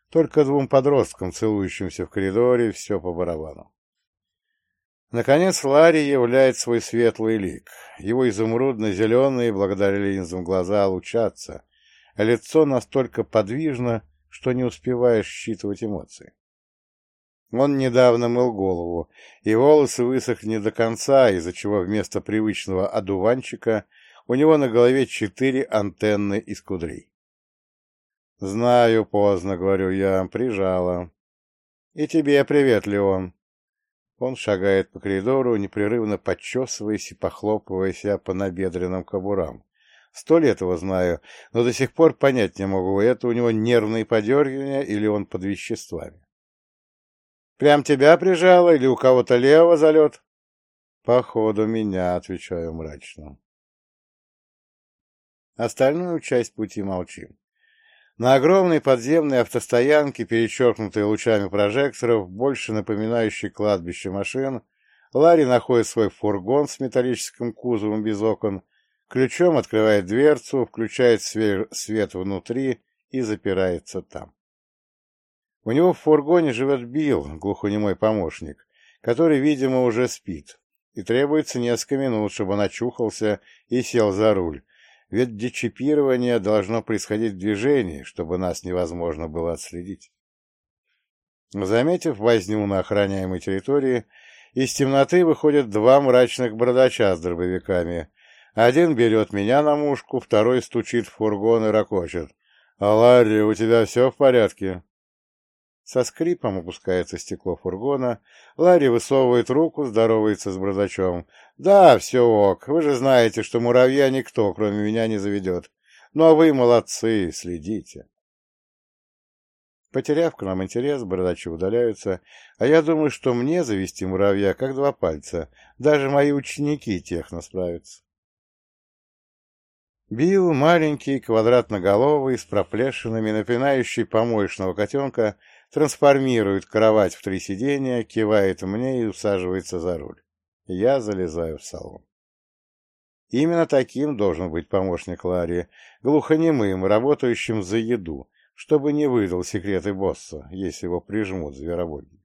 Только двум подросткам, целующимся в коридоре, все по барабану. Наконец Ларри являет свой светлый лик. Его изумрудно-зеленые, благодаря линзам, глаза лучатся, а лицо настолько подвижно, что не успеваешь считывать эмоции. Он недавно мыл голову, и волосы высохли не до конца, из-за чего вместо привычного одуванчика у него на голове 4 антенны из кудрей. «Знаю, поздно», — говорю я, — «прижала». «И тебе привет, Леон». Он шагает по коридору, непрерывно подчесываясь и похлопывая себя по набедренным кобурам. 100 лет его знаю, но до сих пор понять не могу, это у него нервные подергивания или он под веществами. «Прям тебя прижало или у кого-то левого залет?» «Походу, меня», — отвечаю мрачно. Остальную часть пути молчим. На огромной подземной автостоянке, перечеркнутой лучами прожекторов, больше напоминающей кладбище машин, Ларри находит свой фургон с металлическим кузовом без окон, ключом открывает дверцу, включает свет внутри и запирается там. У него в фургоне живет Билл, глухонемой помощник, который, видимо, уже спит, и требуется несколько минут, чтобы он очухался и сел за руль, ведь дечипирование должно происходить в движении, чтобы нас невозможно было отследить. Заметив возню на охраняемой территории, из темноты выходят 2 мрачных бородача с дробовиками. Один берет меня на мушку, второй стучит в фургон и ракочет. «А, Ларри, у тебя все в порядке?» Со скрипом опускается стекло фургона. Ларри высовывает руку, здоровается с бородачом. «Да, все ок. Вы же знаете, что муравья никто, кроме меня, не заведет. Ну, а вы молодцы, следите». Потеряв к нам интерес, бородачи удаляются, а я думаю, что мне завести муравья как 2 пальца. Даже мои ученики техно справятся. Билл, маленький, квадратноголовый, с проплешинами, напоминающий помоечного котенка, трансформирует кровать в 3 сиденья, кивает мне и усаживается за руль. Я залезаю в салон. Именно таким должен быть помощник Ларри, глухонемым, работающим за еду, чтобы не выдал секреты босса, если его прижмут зверобоги.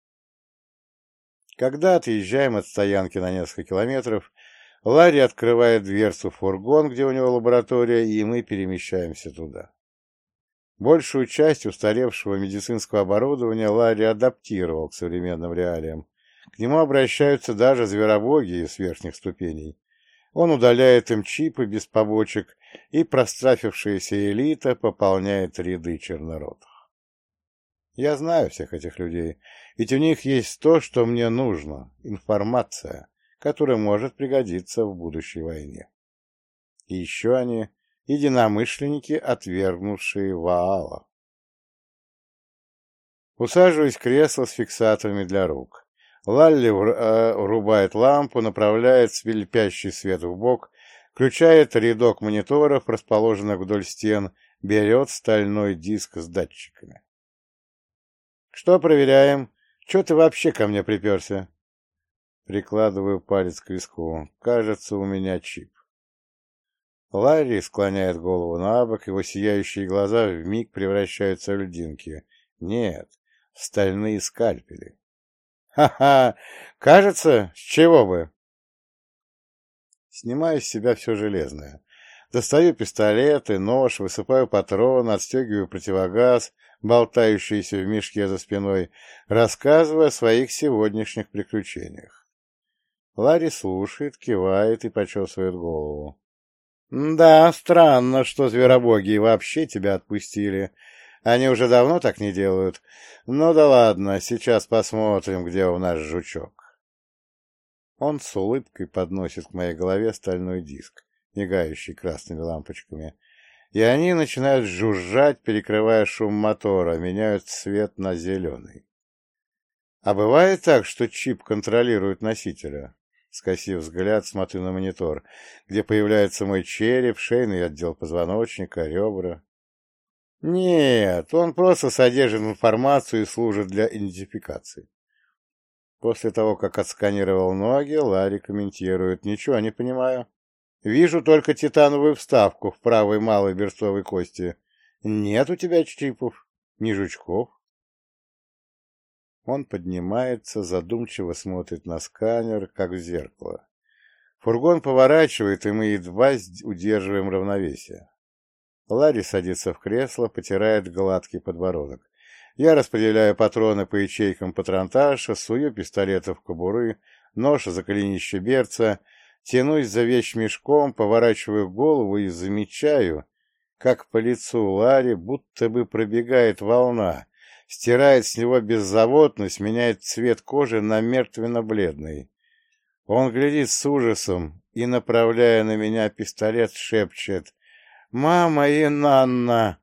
Когда отъезжаем от стоянки на несколько километров, Ларри открывает дверцу в фургон, где у него лаборатория, и мы перемещаемся туда. Большую часть устаревшего медицинского оборудования Ларри адаптировал к современным реалиям. К нему обращаются даже зверобоги с верхних ступеней. Он удаляет им чипы без побочек, и прострафившаяся элита пополняет ряды черноротых. Я знаю всех этих людей, ведь у них есть то, что мне нужно — информация, которая может пригодиться в будущей войне. И еще они — единомышленники, отвергнувшие Ваала. Усаживаюсь в кресло с фиксаторами для рук. Лалли врубает лампу, направляет слепящий свет вбок, включает рядок мониторов, расположенных вдоль стен, берет стальной диск с датчиками. «Что проверяем? Чего ты вообще ко мне приперся?» Прикладываю палец к виску. Кажется, у меня чип. Ларри склоняет голову на бок, его сияющие глаза вмиг превращаются в льдинки. Нет, в стальные скальпели. «Ха-ха! Кажется, с чего бы?» Снимаю с себя все железное. Достаю пистолет и нож, высыпаю патроны, отстегиваю противогаз, болтающийся в мешке за спиной, рассказывая о своих сегодняшних приключениях. Ларри слушает, кивает и почесывает голову. «Да, странно, что зверобоги вообще тебя отпустили. Они уже давно так не делают. Ну да ладно, сейчас посмотрим, где у нас жучок». Он с улыбкой подносит к моей голове стальной диск, мигающий красными лампочками, и они начинают жужжать, перекрывая шум мотора, меняют цвет на зеленый. А бывает так, что чип контролирует носителя? Скосив взгляд, смотрю на монитор, где появляется мой череп, шейный отдел позвоночника, ребра. Нет, он просто содержит информацию и служит для идентификации. После того, как отсканировал ноги, Ларри комментирует. Ничего не понимаю. Вижу только титановую вставку в правой малой берцовой кости. Нет у тебя чипов. Ни жучков. Он поднимается, задумчиво смотрит на сканер, как в зеркало. Фургон поворачивает, и мы едва удерживаем равновесие. Ларри садится в кресло, потирает гладкий подбородок. Я распределяю патроны по ячейкам патронташа, сую пистолеты в кобуры, нож за голенище берца, тянусь за вещмешком, поворачиваю голову и замечаю, как по лицу Ларри будто бы пробегает волна, стирает с него беззаботность, меняет цвет кожи на мертвенно-бледный. Он глядит с ужасом и, направляя на меня пистолет, шепчет: «Мама и Нанна!»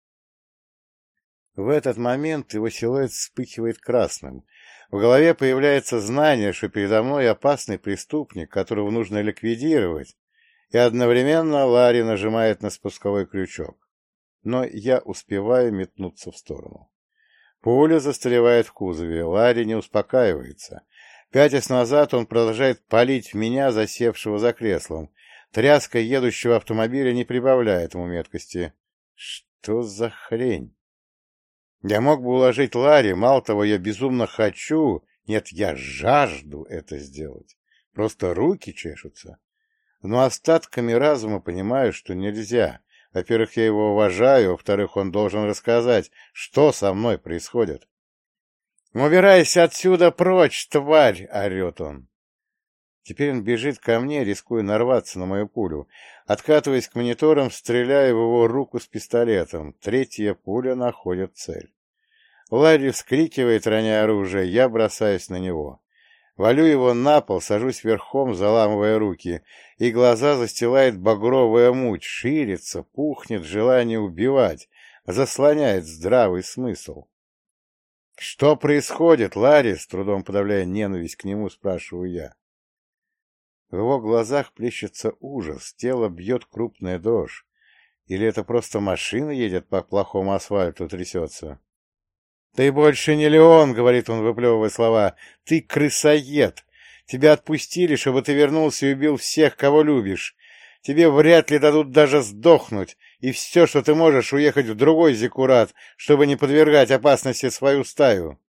В этот момент его силуэт вспыхивает красным. В голове появляется знание, что передо мной опасный преступник, которого нужно ликвидировать, и одновременно Ларри нажимает на спусковой крючок. Но я успеваю метнуться в сторону. Пуля застревает в кузове, Ларри не успокаивается. Пятясь назад, он продолжает палить в меня, засевшего за креслом. Тряска едущего автомобиля не прибавляет ему меткости. Что за хрень? Я мог бы уложить Ларри, мало того, я безумно хочу, нет, я жажду это сделать. Просто руки чешутся. Но остатками разума понимаю, что нельзя. Во-первых, я его уважаю, во-вторых, он должен рассказать, что со мной происходит. «Убирайся отсюда прочь, тварь!» — орет он. Теперь он бежит ко мне, рискуя нарваться на мою пулю. Откатываясь к мониторам, стреляю в его руку с пистолетом. Третья пуля находит цель. Ларри вскрикивает, роняя оружие, я бросаюсь на него. Валю его на пол, сажусь верхом, заламывая руки, и глаза застилает багровая муть, ширится, пухнет желание убивать, заслоняет здравый смысл. «Что происходит, Ларри?» — с трудом подавляя ненависть к нему, спрашиваю я. В его глазах плещется ужас, тело бьет крупная дрожь. Или это просто машина едет по плохому асфальту, трясется? «Ты больше не Леон», — говорит он, выплевывая слова. «Ты крысоед. Тебя отпустили, чтобы ты вернулся и убил всех, кого любишь. Тебе вряд ли дадут даже сдохнуть, и все, что ты можешь, уехать в другой зиккурат, чтобы не подвергать опасности свою стаю».